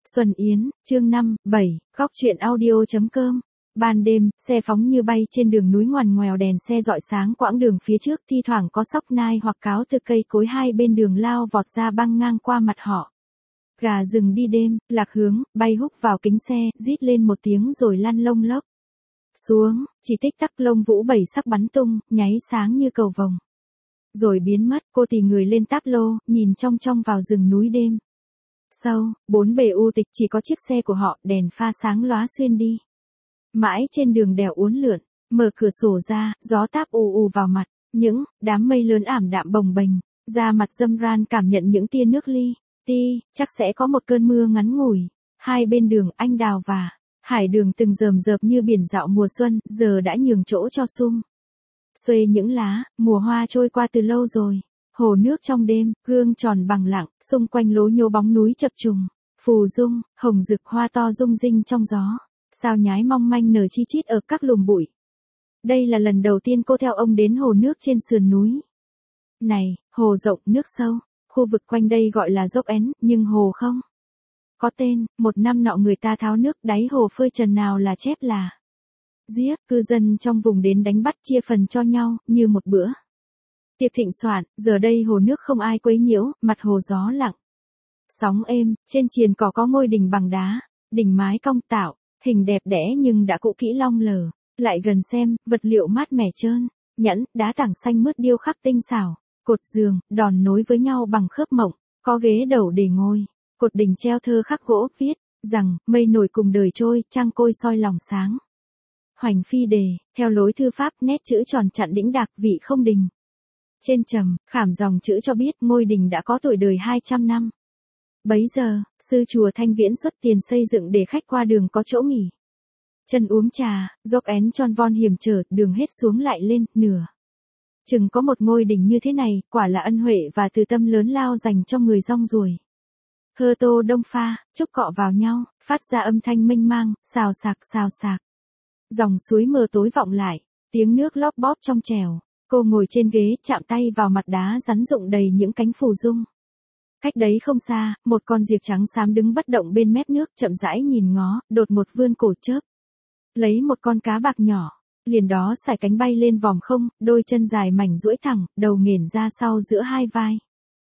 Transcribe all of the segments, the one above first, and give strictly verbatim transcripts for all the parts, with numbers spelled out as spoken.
Xuân Yến, chương năm, bảy, góc truyện audio.com. Ban đêm, xe phóng như bay trên đường núi ngoằn ngoèo, đèn xe rọi sáng quãng đường phía trước, thi thoảng có sóc nai hoặc cáo từ cây cối hai bên đường lao vọt ra băng ngang qua mặt họ. Gà rừng đi đêm, lạc hướng, bay húc vào kính xe, rít lên một tiếng rồi lăn lông lốc xuống, chỉ tích tắc lông vũ bảy sắc bắn tung, nháy sáng như cầu vồng. Rồi biến mất, cô tì người lên táp lô, nhìn trong trong vào rừng núi đêm sâu, bốn bề u tịch, chỉ có chiếc xe của họ, đèn pha sáng lóa xuyên đi. Mãi trên đường đèo uốn lượn, mở cửa sổ ra, gió táp ù ù vào mặt, những đám mây lớn ảm đạm bồng bềnh, da mặt dâm ran cảm nhận những tia nước li ti, chắc sẽ có một cơn mưa ngắn ngủi. Hai bên đường anh đào và hải đường từng rờm rợp như biển dạo mùa xuân, giờ đã nhường chỗ cho sum xuê những lá, mùa hoa trôi qua từ lâu rồi. Hồ nước trong đêm, gương tròn bằng lặng, xung quanh lố nhố bóng núi chập trùng, phù dung, hồng rực hoa to rung rinh trong gió, sao nhái mong manh nở chi chít ở các lùm bụi. Đây là lần đầu tiên cô theo ông đến hồ nước trên sườn núi này, hồ rộng nước sâu, khu vực quanh đây gọi là dốc én, nhưng hồ không có tên. Một năm nọ người ta tháo nước đáy hồ phơi trần, nào là chép là giết, cư dân trong vùng đến đánh bắt chia phần cho nhau, như một bữa tiệc thịnh soạn. Giờ đây hồ nước không ai quấy nhiễu, mặt hồ gió lặng, sóng êm, trên triền cỏ có ngôi đình bằng đá, đỉnh mái cong tạo, hình đẹp đẽ nhưng đã cũ kỹ long lờ. Lại gần xem, vật liệu mát mẻ trơn nhẵn, đá tảng xanh mướt điêu khắc tinh xảo, cột giường đòn nối với nhau bằng khớp mộng, có ghế đầu để ngồi, cột đình treo thơ khắc gỗ viết rằng mây nổi cùng đời trôi, trăng côi soi lòng sáng. Hoành phi đề, theo lối thư pháp, nét chữ tròn chặn đĩnh đạc, vị không đình. Trên trầm, khảm dòng chữ cho biết ngôi đình đã có tuổi đời hai trăm năm. Bấy giờ, sư chùa Thanh Viễn xuất tiền xây dựng để khách qua đường có chỗ nghỉ chân uống trà. Dốc én tròn von hiểm trở, đường hết xuống lại lên, nửa chừng có một ngôi đình như thế này, quả là ân huệ và từ tâm lớn lao dành cho người rong ruổi. Hơ tô đông pha, trúc cọ vào nhau, phát ra âm thanh mênh mang, xào xạc xào xạc. Dòng suối mờ tối vọng lại, tiếng nước lóp bóp trong trèo. Cô ngồi trên ghế, chạm tay vào mặt đá rắn rụng đầy những cánh phù dung. Cách đấy không xa, một con diệc trắng xám đứng bất động bên mép nước, chậm rãi nhìn ngó, đột một vươn cổ chớp lấy một con cá bạc nhỏ, liền đó sải cánh bay lên vòm không, đôi chân dài mảnh duỗi thẳng, đầu nghển ra sau giữa hai vai.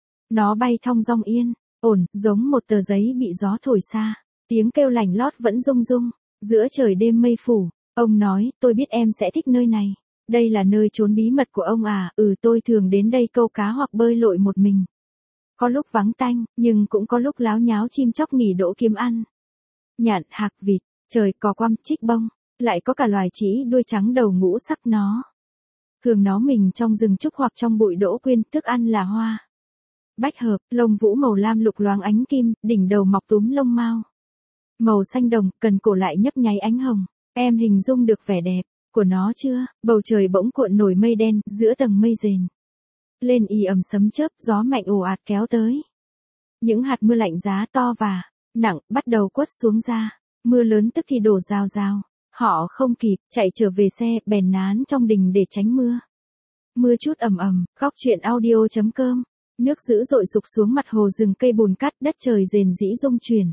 Nó bay thong dong yên ổn, giống một tờ giấy bị gió thổi xa. Tiếng kêu lành lót vẫn rung rung giữa trời đêm mây phủ. Ông nói, tôi biết em sẽ thích nơi này. Đây là nơi trốn bí mật của ông à? Ừ, tôi thường đến đây câu cá hoặc bơi lội một mình. Có lúc vắng tanh, nhưng cũng có lúc láo nháo chim chóc nghỉ đỗ kiếm ăn. Nhạn, hạc, vịt, trời cò quăm, trích bông, lại có cả loài trĩ đuôi trắng đầu ngũ sắc. Nó thường nó mình trong rừng trúc hoặc trong bụi đỗ quyên, thức ăn là hoa bách hợp, lông vũ màu lam lục loáng ánh kim, đỉnh đầu mọc túm lông mao màu xanh đồng, cần cổ lại nhấp nháy ánh hồng. Em hình dung được vẻ đẹp của nó chưa? Bầu trời bỗng cuộn nổi mây đen, giữa tầng mây rền lên ì ầm sấm chớp, gió mạnh ồ ạt kéo tới. Những hạt mưa lạnh giá to và nặng bắt đầu quất xuống ra. Mưa lớn tức thì đổ rào rào. Họ không kịp chạy trở về xe, bèn nán trong đình để tránh mưa. Mưa chút ầm ầm. Góc truyện audio.com. Nước dữ dội sục xuống mặt hồ, rừng cây bùn cát, đất trời rền rĩ rung chuyển.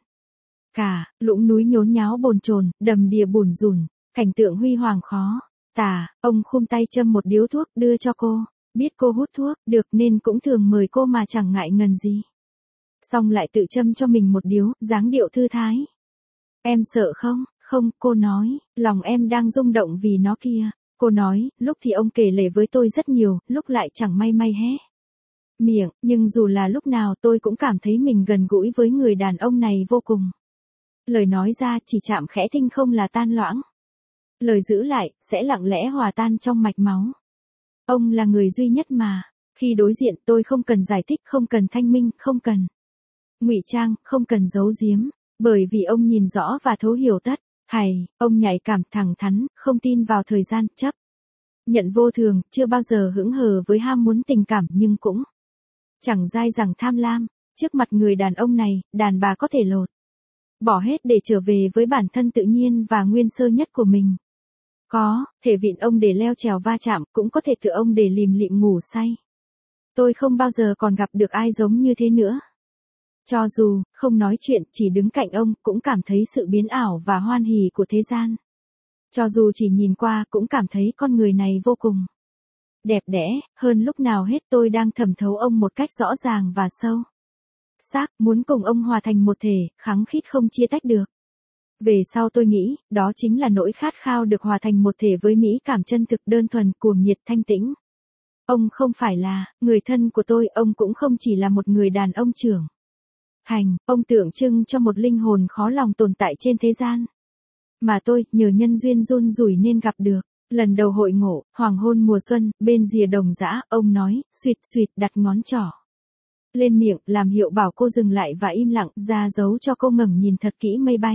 Cả lũng núi nhốn nháo bồn chồn, đầm đìa bùn rùn, cảnh tượng huy hoàng khó tả. Ông khum tay châm một điếu thuốc đưa cho cô, biết cô hút thuốc được nên cũng thường mời cô mà chẳng ngại ngần gì. Xong lại tự châm cho mình một điếu, dáng điệu thư thái. Em sợ không? Không, cô nói, lòng em đang rung động vì nó kia. Cô nói, lúc thì ông kể lể với tôi rất nhiều, lúc lại chẳng may may hé miệng, nhưng dù là lúc nào tôi cũng cảm thấy mình gần gũi với người đàn ông này vô cùng. Lời nói ra chỉ chạm khẽ thinh không là tan loãng. Lời giữ lại, sẽ lặng lẽ hòa tan trong mạch máu. Ông là người duy nhất mà, khi đối diện tôi không cần giải thích, không cần thanh minh, không cần ngụy trang, không cần giấu giếm. Bởi vì ông nhìn rõ và thấu hiểu tất. Hay, ông nhạy cảm, thẳng thắn, không tin vào thời gian, chấp nhận vô thường, chưa bao giờ hững hờ với ham muốn tình cảm, nhưng cũng chẳng dai dẳng tham lam. Trước mặt người đàn ông này, đàn bà có thể lột bỏ hết để trở về với bản thân tự nhiên và nguyên sơ nhất của mình. Có thể vịn ông để leo trèo va chạm, cũng có thể tự ông để lìm lịm ngủ say. Tôi không bao giờ còn gặp được ai giống như thế nữa. Cho dù, không nói chuyện, chỉ đứng cạnh ông, cũng cảm thấy sự biến ảo và hoan hỉ của thế gian. Cho dù chỉ nhìn qua, cũng cảm thấy con người này vô cùng đẹp đẽ, hơn lúc nào hết tôi đang thẩm thấu ông một cách rõ ràng và sâu sắc, muốn cùng ông hòa thành một thể, khăng khít không chia tách được. Về sau tôi nghĩ, đó chính là nỗi khát khao được hòa thành một thể với mỹ cảm chân thực đơn thuần, cuồng nhiệt thanh tĩnh. Ông không phải là người thân của tôi, ông cũng không chỉ là một người đàn ông trưởng thành, ông tượng trưng cho một linh hồn khó lòng tồn tại trên thế gian. Mà tôi, nhờ nhân duyên run rủi nên gặp được. Lần đầu hội ngộ, hoàng hôn mùa xuân, bên rìa đồng dã, ông nói, suýt suýt đặt ngón trỏ lên miệng, làm hiệu bảo cô dừng lại và im lặng, ra dấu cho cô ngẩng nhìn thật kỹ mây bay.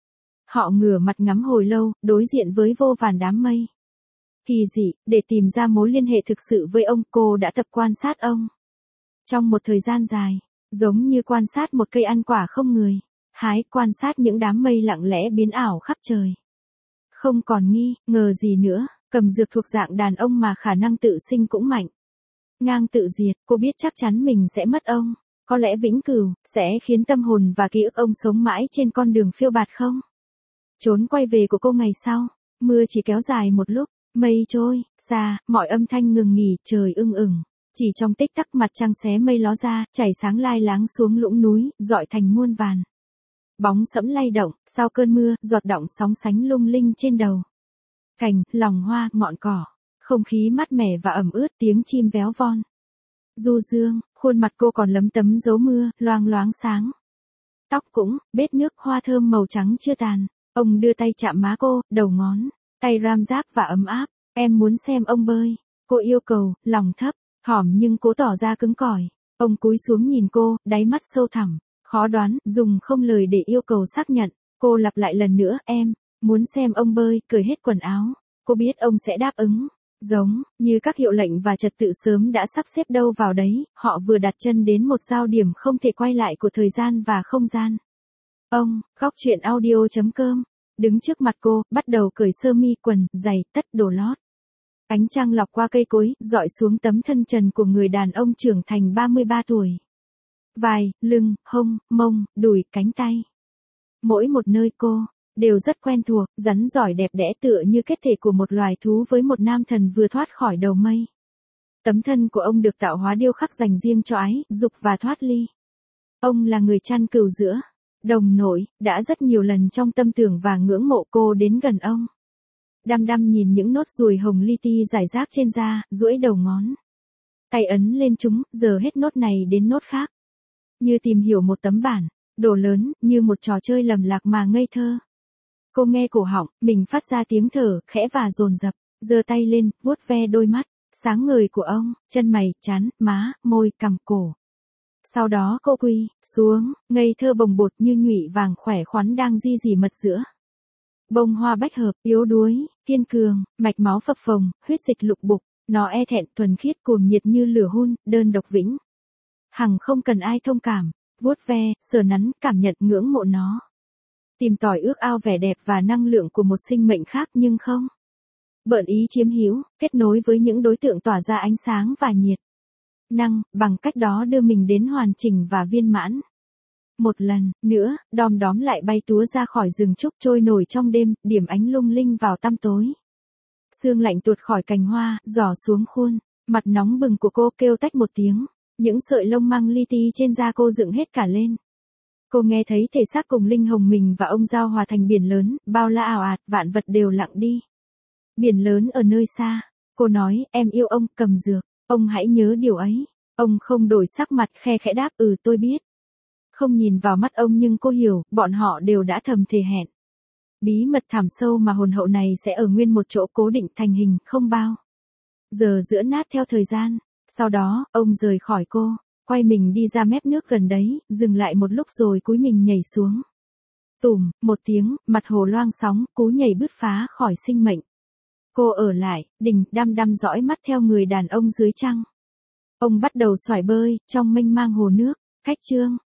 Họ ngửa mặt ngắm hồi lâu, đối diện với vô vàn đám mây. Kỳ dị, để tìm ra mối liên hệ thực sự với ông, cô đã tập quan sát ông. Trong một thời gian dài, giống như quan sát một cây ăn quả không người. Hái, quan sát những đám mây lặng lẽ biến ảo khắp trời. Không còn nghi, ngờ gì nữa, cầm dược thuộc dạng đàn ông mà khả năng tự sinh cũng mạnh. Ngang tự diệt, cô biết chắc chắn mình sẽ mất ông. Có lẽ vĩnh cửu, sẽ khiến tâm hồn và ký ức ông sống mãi trên con đường phiêu bạt không? Trốn quay về của cô ngày sau, mưa chỉ kéo dài một lúc, mây trôi, xa, mọi âm thanh ngừng nghỉ, trời ưng ửng. Chỉ trong tích tắc mặt trăng xé mây ló ra, chảy sáng lai láng xuống lũng núi, dọi thành muôn vàn bóng sẫm lay động, sau cơn mưa, giọt đọng sóng sánh lung linh trên đầu cành, lòng hoa, ngọn cỏ, không khí mát mẻ và ẩm ướt, tiếng chim véo von du dương, khuôn mặt cô còn lấm tấm dấu mưa, loang loáng sáng. Tóc cũng, bết nước, hoa thơm màu trắng chưa tàn. Ông đưa tay chạm má cô, đầu ngón tay ram ráp và ấm áp. Em muốn xem ông bơi. Cô yêu cầu, lòng thấp, thỏm nhưng cố tỏ ra cứng cỏi. Ông cúi xuống nhìn cô, đáy mắt sâu thẳm, khó đoán, dùng không lời để yêu cầu xác nhận. Cô lặp lại lần nữa, em muốn xem ông bơi, cởi hết quần áo. Cô biết ông sẽ đáp ứng. Giống như các hiệu lệnh và trật tự sớm đã sắp xếp đâu vào đấy, họ vừa đặt chân đến một giao điểm không thể quay lại của thời gian và không gian. Ông, góc truyện audio chấm com, đứng trước mặt cô, bắt đầu cởi sơ mi, quần, giày, tất đồ lót. Ánh trăng lọc qua cây cối, dọi xuống tấm thân trần của người đàn ông trưởng thành ba mươi ba tuổi. Vai, lưng, hông, mông, đùi, cánh tay. Mỗi một nơi cô đều rất quen thuộc, rắn giỏi đẹp đẽ tựa như kết thể của một loài thú với một nam thần vừa thoát khỏi đầu mây. Tấm thân của ông được tạo hóa điêu khắc dành riêng cho ái, dục và thoát ly. Ông là người chăn cừu giữa đồng nội, đã rất nhiều lần trong tâm tưởng và ngưỡng mộ cô đến gần ông. Đăm đăm nhìn những nốt ruồi hồng li ti rải rác trên da, duỗi đầu ngón tay ấn lên chúng, giờ hết nốt này đến nốt khác. Như tìm hiểu một tấm bản đồ lớn, như một trò chơi lầm lạc mà ngây thơ. Cô nghe cổ họng, mình phát ra tiếng thở, khẽ và dồn dập, giơ tay lên, vuốt ve đôi mắt sáng ngời của ông, chân mày, trán, má, môi, cằm, cổ. Sau đó cô quỳ xuống, ngây thơ bồng bột như nhụy vàng khỏe khoắn đang di dì mật giữa bông hoa bách hợp, yếu đuối, kiên cường, mạch máu phập phồng, huyết dịch lục bục, nó e thẹn, thuần khiết, cuồng nhiệt như lửa hun, đơn độc vĩnh hằng không cần ai thông cảm, vuốt ve, sờ nắn, cảm nhận, ngưỡng mộ nó. Tìm tòi ước ao vẻ đẹp và năng lượng của một sinh mệnh khác nhưng không bợn ý chiếm hữu, kết nối với những đối tượng tỏa ra ánh sáng và nhiệt năng, bằng cách đó đưa mình đến hoàn chỉnh và viên mãn. Một lần nữa, đom đóm lại bay túa ra khỏi rừng trúc, trôi nổi trong đêm, điểm ánh lung linh vào tăm tối. Sương lạnh tuột khỏi cành hoa, giỏ xuống khuôn mặt nóng bừng của cô, kêu tách một tiếng. Những sợi lông măng li ti trên da cô dựng hết cả lên. Cô nghe thấy thể xác cùng linh hồn mình và ông giao hòa thành biển lớn, bao la ảo ạt, vạn vật đều lặng đi. Biển lớn ở nơi xa. Cô nói, em yêu ông, cầm dược. Ông hãy nhớ điều ấy. Ông không đổi sắc mặt, khe khẽ đáp, ừ tôi biết. Không nhìn vào mắt ông nhưng cô hiểu, bọn họ đều đã thầm thề hẹn. Bí mật thẳm sâu mà hồn hậu này sẽ ở nguyên một chỗ cố định thành hình, không bao giờ giữa nát theo thời gian. Sau đó, ông rời khỏi cô, quay mình đi ra mép nước gần đấy, dừng lại một lúc rồi cúi mình nhảy xuống. Tùm, một tiếng, mặt hồ loang sóng, cú nhảy bứt phá khỏi sinh mệnh. Cô ở lại, đình, đăm đăm dõi mắt theo người đàn ông dưới trăng. Ông bắt đầu xoải bơi, trong mênh mang hồ nước, cách chương.